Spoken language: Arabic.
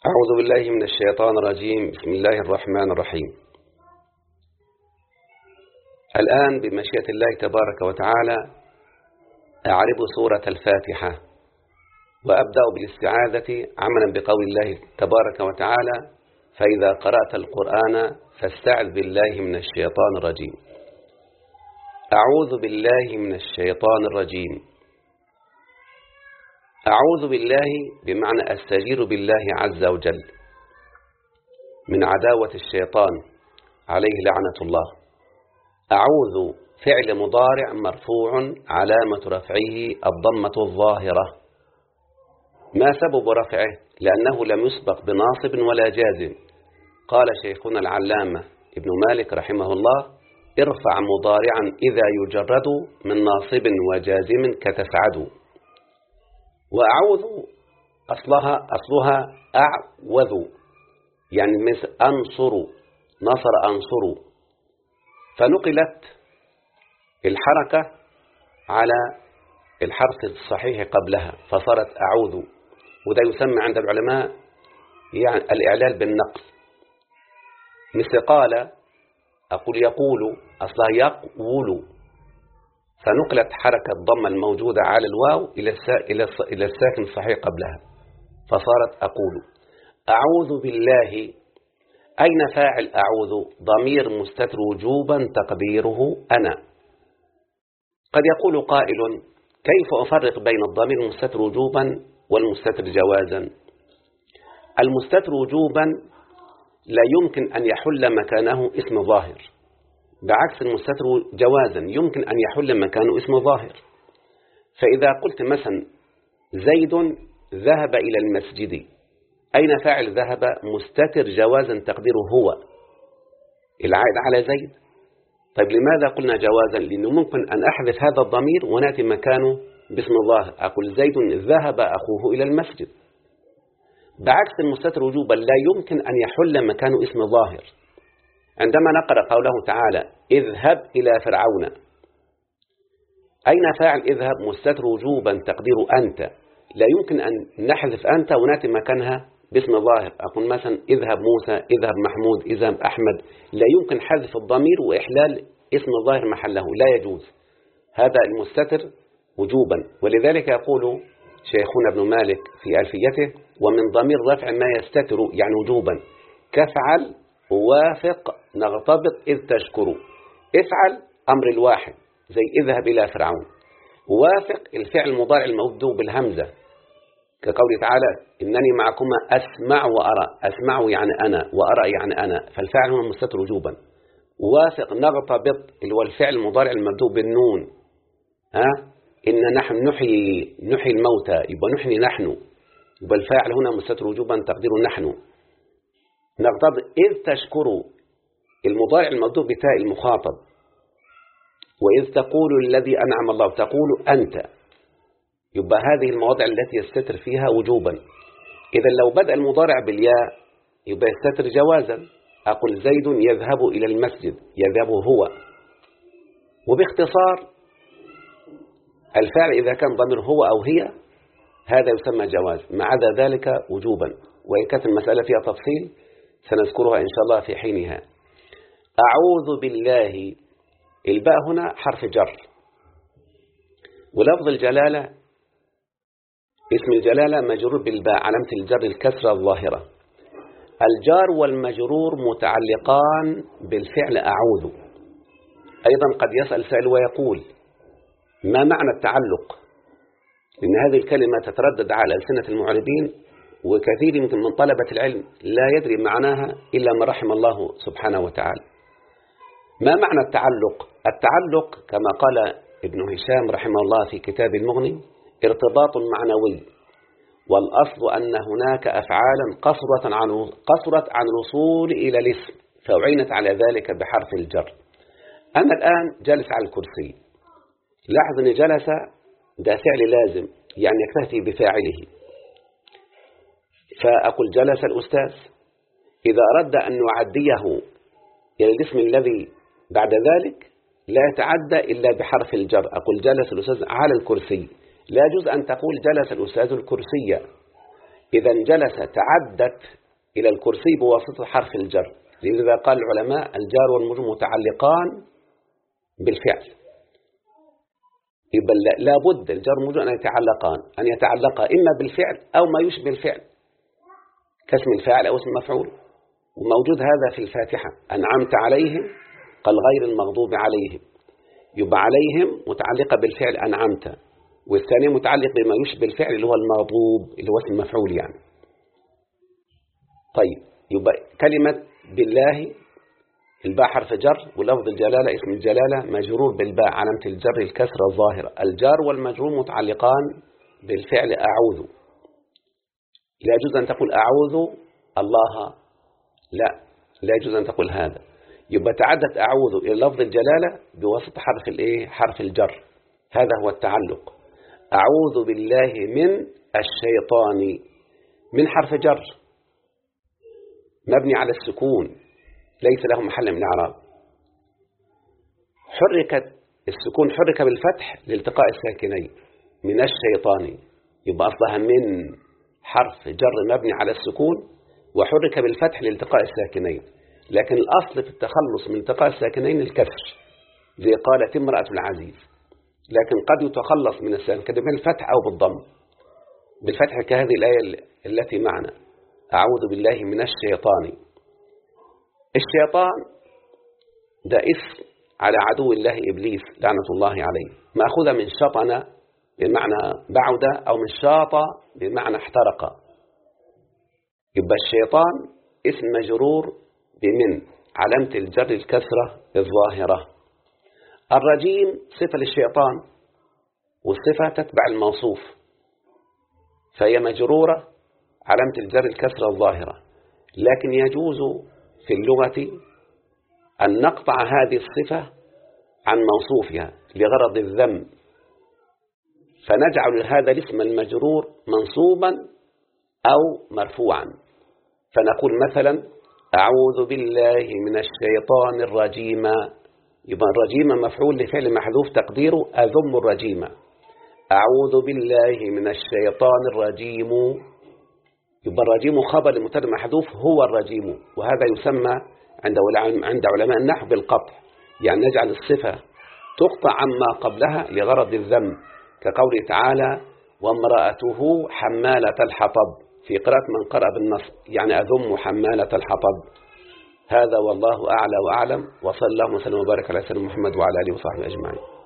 أعوذ بالله من الشيطان الرجيم. بسم الله الرحمن الرحيم. الآن بمشيئة الله تبارك وتعالى أعرض سورة الفاتحة وأبدأ بالاستعاذة عملا بقول الله تبارك وتعالى: فإذا قرأت القرآن فاستعذ بالله من الشيطان الرجيم. أعوذ بالله من الشيطان الرجيم. أعوذ بالله بمعنى أستجير بالله عز وجل من عداوة الشيطان عليه لعنة الله. أعوذ فعل مضارع مرفوع علامة رفعه الضمة الظاهرة. ما سبب رفعه؟ لأنه لم يسبق بناصب ولا جازم. قال شيخنا العلامة ابن مالك رحمه الله: ارفع مضارعا إذا يجرد من ناصب وجازم كتسعد. وأعوذ أصلها أعوذ، يعني مثل أنصر، نصر أنصر، فنقلت الحركة على الحرف الصحيح قبلها فصارت أعوذ، وده يسمى عند العلماء يعني الإعلال بالنقل. مثل قال، أقول يقول، أصلها يقول، فنقلت حركة الضمة الموجودة على الواو إلى الساكن الصحيح قبلها فصارت أقول. أعوذ بالله، أين فاعل أعوذ؟ ضمير مستتر وجوبا تقديره أنا. قد يقول قائل: كيف أفرق بين الضمير المستتر وجوبا والمستتر جوازا؟ المستتر وجوبا لا يمكن أن يحل مكانه اسم ظاهر، بعكس المستتر جوازا يمكن أن يحل مكانه اسم ظاهر. فإذا قلت مثلا زيد ذهب إلى المسجد، أين فاعل ذهب؟ مستتر جوازا تقديره هو، العائد على زيد. طيب لماذا قلنا جوازا؟ لأنه ممكن أن أحذف هذا الضمير ونأتي مكانه باسم ظاهر، أقول زيد ذهب أخوه إلى المسجد. بعكس المستتر وجوبا لا يمكن أن يحل مكانه اسم ظاهر. عندما نقرأ قوله تعالى: اذهب إلى فرعون، أين فاعل اذهب؟ مستتر وجوبا تقدير أنت، لا يمكن أن نحذف أنت ونأتي مكانها باسم ظاهر. أقول مثلا اذهب موسى، اذهب محمود، اذهب أحمد، لا يمكن حذف الضمير وإحلال اسم الظاهر محله، لا يجوز. هذا المستتر وجوبا. ولذلك يقول شيخنا ابن مالك في ألفيته: ومن ضمير رفع ما يستتر يعني وجوبا، كفعل وافق نغتبط إذ تشكر. افعل أمر الواحد زي اذهب إلى فرعون، وافق الفعل المضارع المبدوء بالهمزة كقوله تعالى: إنني معكما أسمع وأرى. أسمع يعني أنا، وأرى يعني أنا، فالفعل هو مستتر وجوبا. وافق نغتبط اللي هو الفعل المضارع المبدوء بالنون، إن نحن نحيي الموتى، يبقى نحيي نحن، يبقى الفاعل هنا مستتر وجوبا تقديره نحن. نغتبط إذ تشكروا المضارع المبدوء بتاء المخاطب. وإذ تقول الذي أنعم الله، تقول أنت، يبقى هذه المواضع التي يستتر فيها وجوبا. إذا لو بدأ المضارع بالياء يبقى يستتر جوازا. أقول زيد يذهب إلى المسجد، يذهب هو. وباختصار الفعل إذا كان ضمير هو أو هي هذا يسمى جواز، ما عدا ذلك وجوبا. وإن كانت المسألة فيها تفصيل سنذكرها إن شاء الله في حينها. أعوذ بالله، الباء هنا حرف جر، ولفظ الجلالة اسم الجلالة مجرور بالباء علامة الجر الكسرة الظاهرة. الجار والمجرور متعلقان بالفعل أعوذ. أيضا قد يسأل سائل ويقول: ما معنى التعلق؟ لأن هذه الكلمة تتردد على ألسنة المعربين، وكثير من طلبة العلم لا يدري معناها إلا من رحم الله سبحانه وتعالى. ما معنى التعلق؟ التعلق كما قال ابن هشام رحمه الله في كتاب المغني: ارتباط معنوي، والأصل أن هناك أفعالا قصرت عن الوصول إلى الاسم فأعينت على ذلك بحرف الجر. أنا الآن جالس على الكرسي، لاحظ أن جلس ده فعل لازم يعني يكتفي بفاعله، فأقول جلس الأستاذ. إذا أردت أن نعديه إلى الاسم الذي بعد ذلك لا يتعدى إلا بحرف الجر. أقول جلس الأستاذ على الكرسي، لا يجوز أن تقول جلس الأستاذ الكرسي، إذا جلس تعدت إلى الكرسي بواسطة حرف الجر، لذا قال العلماء الجار والمجرور متعلقان بالفعل. يبقى لابد الجار والمجرور أن يتعلقا إما بالفعل أو ما يشبه الفعل كاسم الفاعل أو اسم المفعول، وموجود هذا في الفاتحة. أنعمت عليهم قال غير المغضوب عليهم، يبقى عليهم متعلقة بالفعل أنعمت، والثاني متعلق بما يشبه الفعل اللي هو المغضوب اللي هو اسم المفعول يعني. طيب يبقى كلمة بالله الباء حرف جر، ولفظ الجلالة اسم الجلالة مجرور بالباء علامة الجر الكسرة الظاهرة. الجار والمجرور متعلقان بالفعل أعوذ. لا يجوز أن تقول أعوذ الله، لا يجوز أن تقول هذا. يبقى تعدت أعوذ إلى لفظ الجلالة بواسطة حرف الجر، هذا هو التعلق. أعوذ بالله من الشيطان، من حرف جر مبني على السكون ليس له محل من الإعراب. السكون حرك بالفتح لالتقاء الساكنين، من الشيطان، يبقى أصلها من حرف جر مبني على السكون وحرك بالفتح لالتقاء الساكنين، لكن الأصل في التخلص من التقاء الساكنين الكسر زي قالت امرأة العزيز، لكن قد يتخلص من الساكنين بالفتح أو بالضم. بالفتح كهذه الآية التي معنا أعوذ بالله من الشيطان. الشيطان ده اسم على عدو الله إبليس لعنة الله عليه، مأخوذة من شطن بمعنى بعد أو من شاط بمعنى احترق. يبقى الشيطان اسم مجرور بمن علامة الجر الكسرة الظاهرة. الرجيم صفة للشيطان، والصفة تتبع الموصوف، فهي مجرورة علامة الجر الكسرة الظاهرة. لكن يجوز في اللغة أن نقطع هذه الصفة عن موصوفها لغرض الذم، فنجعل هذا الاسم المجرور منصوبا أو مرفوعا، فنقول مثلا أعوذ بالله من الشيطان الرجيم. يبقى الرجيم مفعول لفعل محذوف تقديره أذم الرجيم. أعوذ بالله من الشيطان الرجيم، يبقى الرجيم خبر المبتدا محذوف هو الرجيم، وهذا يسمى عند علماء النحو بالقطع، يعني نجعل الصفة تقطع عما قبلها لغرض الذم، كقوله تعالى وامرأته حمالة الحطب، في قراءة من قرأ بالنصب يعني أذم حمالة الحطب. هذا والله أعلى وأعلم، وصلى الله وسلم وبارك على سيدنا محمد وعلى آله وصحبه أجمعين.